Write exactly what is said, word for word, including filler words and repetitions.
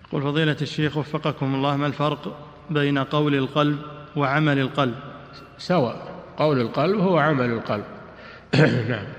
قل فضيلة الشيخ وفقكم الله، ما الفرق بين قول القلب وعمل القلب؟ سواء، قول القلب هو عمل القلب. نعم.